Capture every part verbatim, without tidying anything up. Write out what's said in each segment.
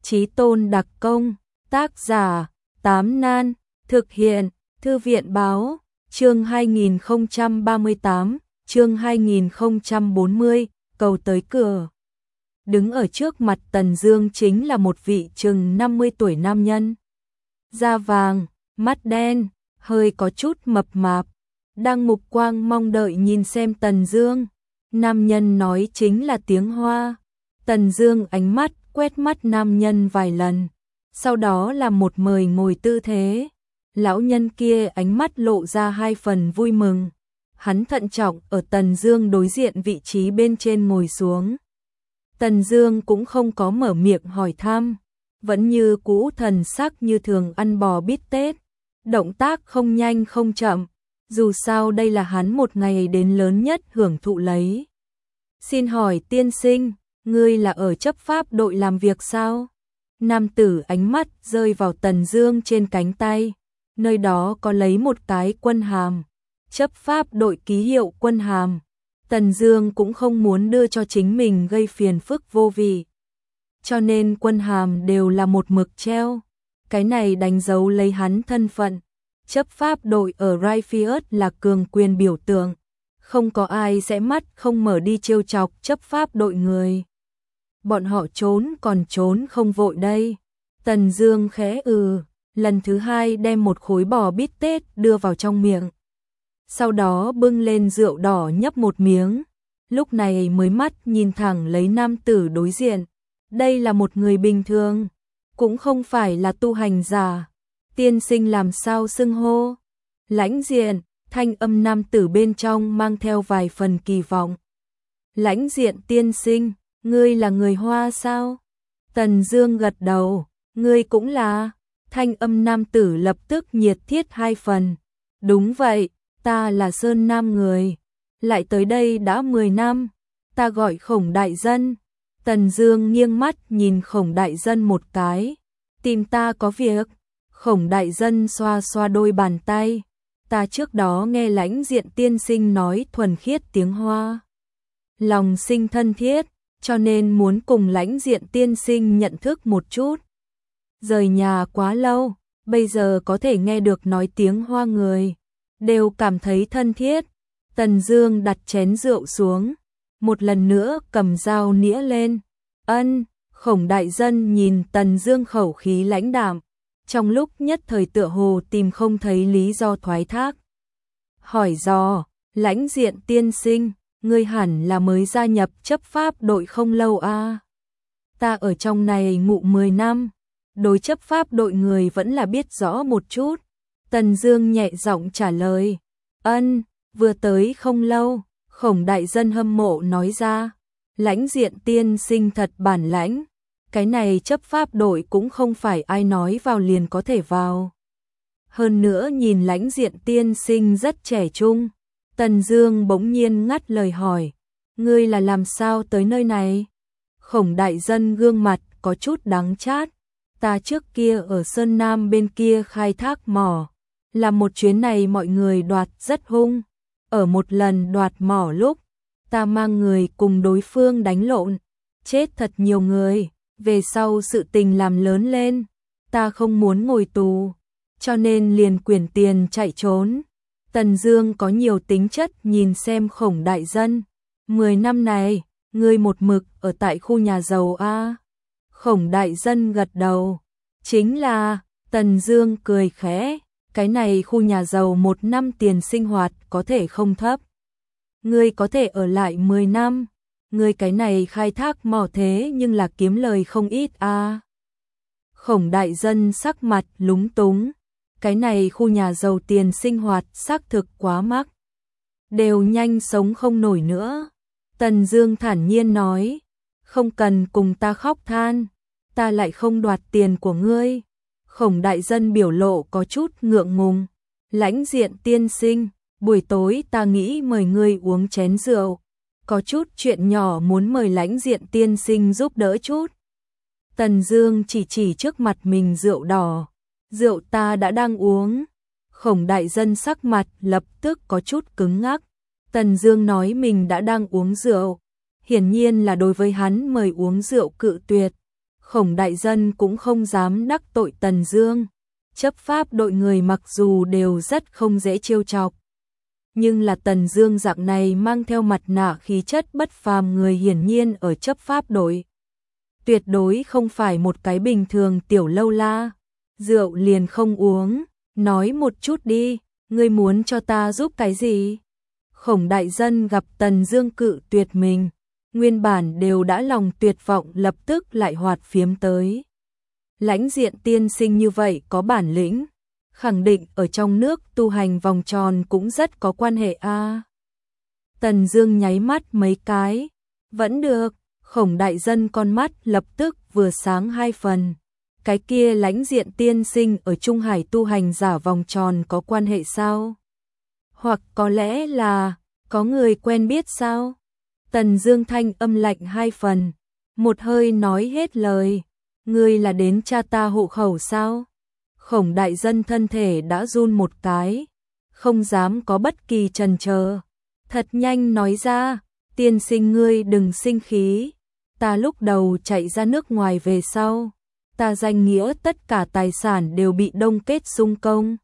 Chí tôn đặc công, tác giả, Tám Nan, thực hiện, Thư viện báo, chương hai nghìn không trăm ba mươi tám, chương hai nghìn không trăm bốn mươi, cầu tới cửa. Đứng ở trước mặt Tần Dương chính là một vị chừng năm mươi tuổi nam nhân. Da vàng, mắt đen, hơi có chút mập mạp, đang mục quang mong đợi nhìn xem Tần Dương. Nam nhân nói chính là tiếng Hoa. Tần Dương ánh mắt quét mắt nam nhân vài lần, sau đó là một mời ngồi tư thế. Lão nhân kia ánh mắt lộ ra hai phần vui mừng. Hắn thận trọng ở Tần Dương đối diện vị trí bên trên ngồi xuống. Tần Dương cũng không có mở miệng hỏi thăm, vẫn như cũ thần sắc như thường ăn bò bít tết, động tác không nhanh không chậm, dù sao đây là hắn một ngày đến lớn nhất hưởng thụ lấy. Xin hỏi tiên sinh, ngươi là ở chấp pháp đội làm việc sao? Nam tử ánh mắt rơi vào Tần Dương trên cánh tay, nơi đó có lấy một cái quân hàm, chấp pháp đội ký hiệu quân hàm. Tần Dương cũng không muốn đưa cho chính mình gây phiền phức vô vị, cho nên quân hàm đều là một mực treo. Cái này đánh dấu lấy hắn thân phận. Chấp pháp đội ở Raifius là cường quyền biểu tượng, không có ai sẽ mắt không mở đi trêu chọc chấp pháp đội người. Bọn họ trốn còn trốn không vội đây. Tần Dương khẽ ừ, lần thứ hai đem một khối bò bít tết đưa vào trong miệng. Sau đó bưng lên rượu đỏ nhấp một miếng, lúc này mới mắt nhìn thẳng lấy nam tử đối diện. Đây là một người bình thường, cũng không phải là tu hành giả. Tiên sinh làm sao xưng hô? Lãnh Diện, thanh âm nam tử bên trong mang theo vài phần kỳ vọng. Lãnh Diện tiên sinh, ngươi là người Hoa sao? Tần Dương gật đầu, ngươi cũng là. Thanh âm nam tử lập tức nhiệt thiết hai phần. Đúng vậy, ta là Sơn Nam người, lại tới đây đã mười năm, ta gọi Khổng đại dân. Tần Dương nghiêng mắt nhìn Khổng đại dân một cái, tìm ta có việc. Khổng đại dân xoa xoa đôi bàn tay, ta trước đó nghe Lãnh Diện tiên sinh nói thuần khiết tiếng Hoa, lòng sinh thân thiết, cho nên muốn cùng Lãnh Diện tiên sinh nhận thức một chút. Rời nhà quá lâu, bây giờ có thể nghe được nói tiếng Hoa người, đều cảm thấy thân thiết. Tần Dương đặt chén rượu xuống, một lần nữa cầm dao nĩa lên. Ân, Khổng đại dân nhìn Tần Dương khẩu khí lãnh đạm, trong lúc nhất thời tựa hồ tìm không thấy lý do thoái thác. Hỏi dò, Lãnh Diện tiên sinh, ngươi hẳn là mới gia nhập chấp pháp đội không lâu a? À? Ta ở trong này ngụ mười năm, đối chấp pháp đội người vẫn là biết rõ một chút. Tần Dương nhẹ giọng trả lời. Ân, vừa tới không lâu. Khổng đại dân hâm mộ nói ra. Lãnh Diện tiên sinh thật bản lãnh, cái này chấp pháp đội cũng không phải ai nói vào liền có thể vào. Hơn nữa nhìn Lãnh Diện tiên sinh rất trẻ trung. Tần Dương bỗng nhiên ngắt lời hỏi, ngươi là làm sao tới nơi này? Khổng đại dân gương mặt có chút đắng chát. Ta trước kia ở Sơn Nam bên kia khai thác mỏ, làm một chuyến này mọi người đoạt rất hung. Ở một lần đoạt mỏ lúc, ta mang người cùng đối phương đánh lộn, chết thật nhiều người. Về sau sự tình làm lớn lên, ta không muốn ngồi tù, cho nên liền quyển tiền chạy trốn. Tần Dương có nhiều tính chất nhìn xem Khổng đại dân. Mười năm này, ngươi một mực ở tại khu nhà giàu a? Khổng đại dân gật đầu. Chính là. Tần Dương cười khẽ, cái này khu nhà giàu một năm tiền sinh hoạt có thể không thấp. Ngươi có thể ở lại mười năm, ngươi cái này khai thác mỏ thế nhưng là kiếm lời không ít a. À. Khổng đại dân sắc mặt lúng túng, cái này khu nhà giàu tiền sinh hoạt xác thực quá mắc, đều nhanh sống không nổi nữa. Tần Dương thản nhiên nói, không cần cùng ta khóc than, ta lại không đoạt tiền của ngươi. Khổng đại dân biểu lộ có chút ngượng ngùng. Lãnh Diện tiên sinh, buổi tối ta nghĩ mời ngươi uống chén rượu, có chút chuyện nhỏ muốn mời Lãnh Diện tiên sinh giúp đỡ chút. Tần Dương chỉ chỉ trước mặt mình rượu đỏ, rượu ta đã đang uống. Khổng đại dân sắc mặt lập tức có chút cứng ngắc. Tần Dương nói mình đã đang uống rượu, hiển nhiên là đối với hắn mời uống rượu cự tuyệt. Khổng đại dân cũng không dám đắc tội Tần Dương. Chấp pháp đội người mặc dù đều rất không dễ trêu chọc, nhưng là Tần Dương dạng này mang theo mặt nạ khí chất bất phàm người hiển nhiên ở chấp pháp đội tuyệt đối không phải một cái bình thường tiểu lâu la. Rượu liền không uống, nói một chút đi, ngươi muốn cho ta giúp cái gì? Khổng đại dân gặp Tần Dương cự tuyệt mình, nguyên bản đều đã lòng tuyệt vọng lập tức lại hoạt phiếm tới. Lãnh Diện tiên sinh như vậy có bản lĩnh, khẳng định ở trong nước tu hành vòng tròn cũng rất có quan hệ a. À. Tần Dương nháy mắt mấy cái, vẫn được. Khổng đại dân con mắt lập tức vừa sáng hai phần. Cái kia Lãnh Diện tiên sinh ở Trung Hải tu hành giả vòng tròn có quan hệ sao? Hoặc có lẽ là có người quen biết sao? Tần Dương thanh âm lạnh hai phần, một hơi nói hết lời. Ngươi là đến cha ta hộ khẩu sao? Khổng đại dân thân thể đã run một cái, không dám có bất kỳ chần chờ. Thật nhanh nói ra, tiên sinh ngươi đừng sinh khí. Ta lúc đầu chạy ra nước ngoài về sau, ta danh nghĩa tất cả tài sản đều bị đông kết sung công.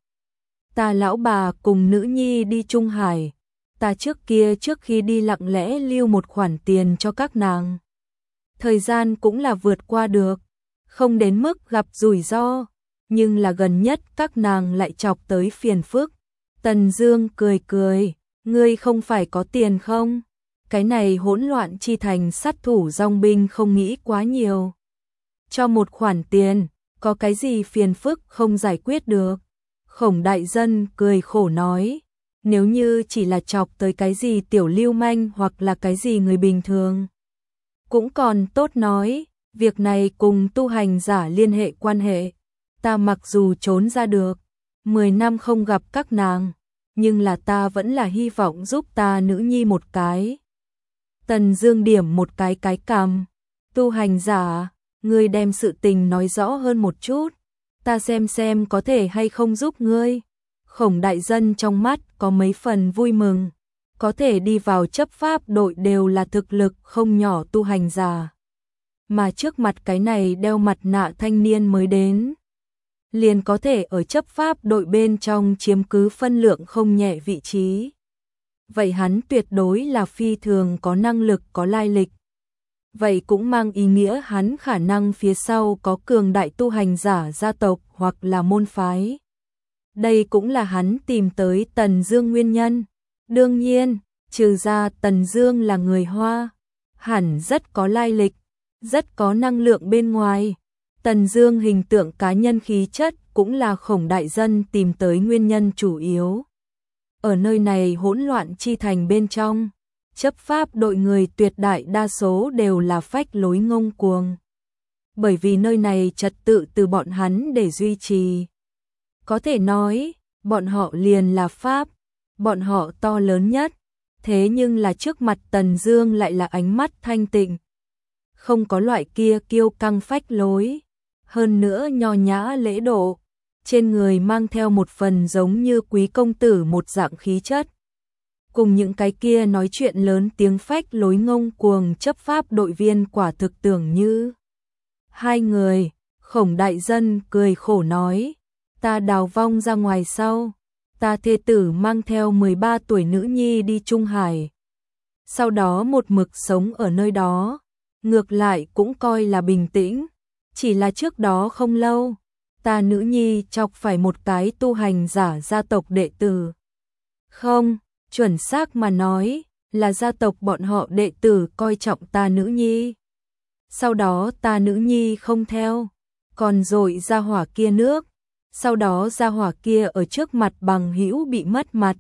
Ta lão bà cùng nữ nhi đi Trung Hải, ta trước kia trước khi đi lặng lẽ lưu một khoản tiền cho các nàng. Thời gian cũng là vượt qua được, không đến mức gặp rủi ro, nhưng là gần nhất các nàng lại chọc tới phiền phức. Tần Dương cười cười, ngươi không phải có tiền không? Cái này hỗn loạn chi thành sát thủ dòng binh không nghĩ quá nhiều. Cho một khoản tiền, có cái gì phiền phức không giải quyết được? Khổng đại dân cười khổ nói, nếu như chỉ là chọc tới cái gì tiểu lưu manh hoặc là cái gì người bình thường, cũng còn tốt nói, việc này cùng tu hành giả liên hệ quan hệ. Ta mặc dù trốn ra được, mười năm không gặp các nàng, nhưng là ta vẫn là hy vọng giúp ta nữ nhi một cái. Tần Dương điểm một cái cái cằm, tu hành giả, ngươi đem sự tình nói rõ hơn một chút, ta xem xem có thể hay không giúp ngươi. Khổng đại dân trong mắt có mấy phần vui mừng, có thể đi vào chấp pháp đội đều là thực lực không nhỏ tu hành giả. Mà trước mặt cái này đeo mặt nạ thanh niên mới đến, liền có thể ở chấp pháp đội bên trong chiếm cứ phân lượng không nhẹ vị trí. Vậy hắn tuyệt đối là phi thường có năng lực có lai lịch. Vậy cũng mang ý nghĩa hắn khả năng phía sau có cường đại tu hành giả gia tộc hoặc là môn phái. Đây cũng là hắn tìm tới Tần Dương nguyên nhân. Đương nhiên, trừ ra Tần Dương là người Hoa, hẳn rất có lai lịch, rất có năng lượng bên ngoài. Tần Dương hình tượng cá nhân khí chất cũng là Khổng đại dân tìm tới nguyên nhân chủ yếu. Ở nơi này hỗn loạn chi thành bên trong, chấp pháp đội người tuyệt đại đa số đều là phách lối ngông cuồng. Bởi vì nơi này trật tự từ bọn hắn để duy trì. Có thể nói, bọn họ liền là pháp, bọn họ to lớn nhất, thế nhưng là trước mặt Tần Dương lại là ánh mắt thanh tịnh. Không có loại kia kiêu căng phách lối, hơn nữa nho nhã lễ độ, trên người mang theo một phần giống như quý công tử một dạng khí chất. Cùng những cái kia nói chuyện lớn tiếng phách lối ngông cuồng chấp pháp đội viên quả thực tưởng như hai người. Khổng đại dân cười khổ nói, ta đào vong ra ngoài sau, ta thê tử mang theo mười ba tuổi nữ nhi đi Trung Hải. Sau đó một mực sống ở nơi đó, ngược lại cũng coi là bình tĩnh, chỉ là trước đó không lâu, ta nữ nhi chọc phải một cái tu hành giả gia tộc đệ tử. Không, chuẩn xác mà nói, là gia tộc bọn họ đệ tử coi trọng ta nữ nhi. Sau đó ta nữ nhi không theo, còn rồi ra hỏa kia nước. Sau đó ra hỏa kia ở trước mặt bằng hữu bị mất mặt,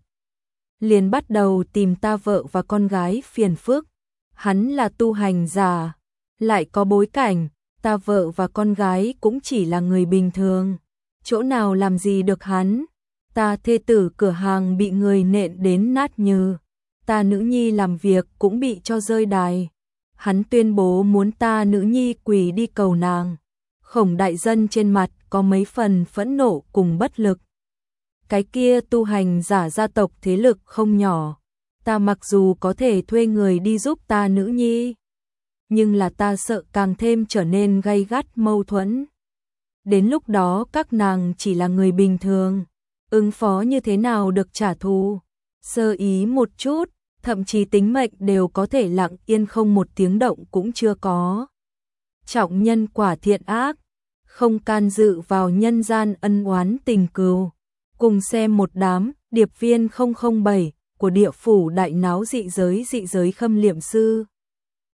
liền bắt đầu tìm ta vợ và con gái phiền phức. Hắn là tu hành giả, lại có bối cảnh, ta vợ và con gái cũng chỉ là người bình thường, chỗ nào làm gì được hắn. Ta thê tử cửa hàng bị người nện đến nát nhừ, ta nữ nhi làm việc cũng bị cho rơi đài. Hắn tuyên bố muốn ta nữ nhi quỳ đi cầu nàng. Khổng đại dân trên mặt có mấy phần phẫn nộ cùng bất lực. Cái kia tu hành giả gia tộc thế lực không nhỏ, ta mặc dù có thể thuê người đi giúp ta nữ nhi, nhưng là ta sợ càng thêm trở nên gay gắt mâu thuẫn. Đến lúc đó các nàng chỉ là người bình thường, ứng phó như thế nào được trả thù, sơ ý một chút, thậm chí tính mệnh đều có thể lặng yên không một tiếng động cũng chưa có. Trọng nhân quả thiện ác, không can dự vào nhân gian ân oán tình cừu. Cùng xem một đám điệp viên không không bảy của địa phủ đại náo dị giới dị giới khâm liệm sư.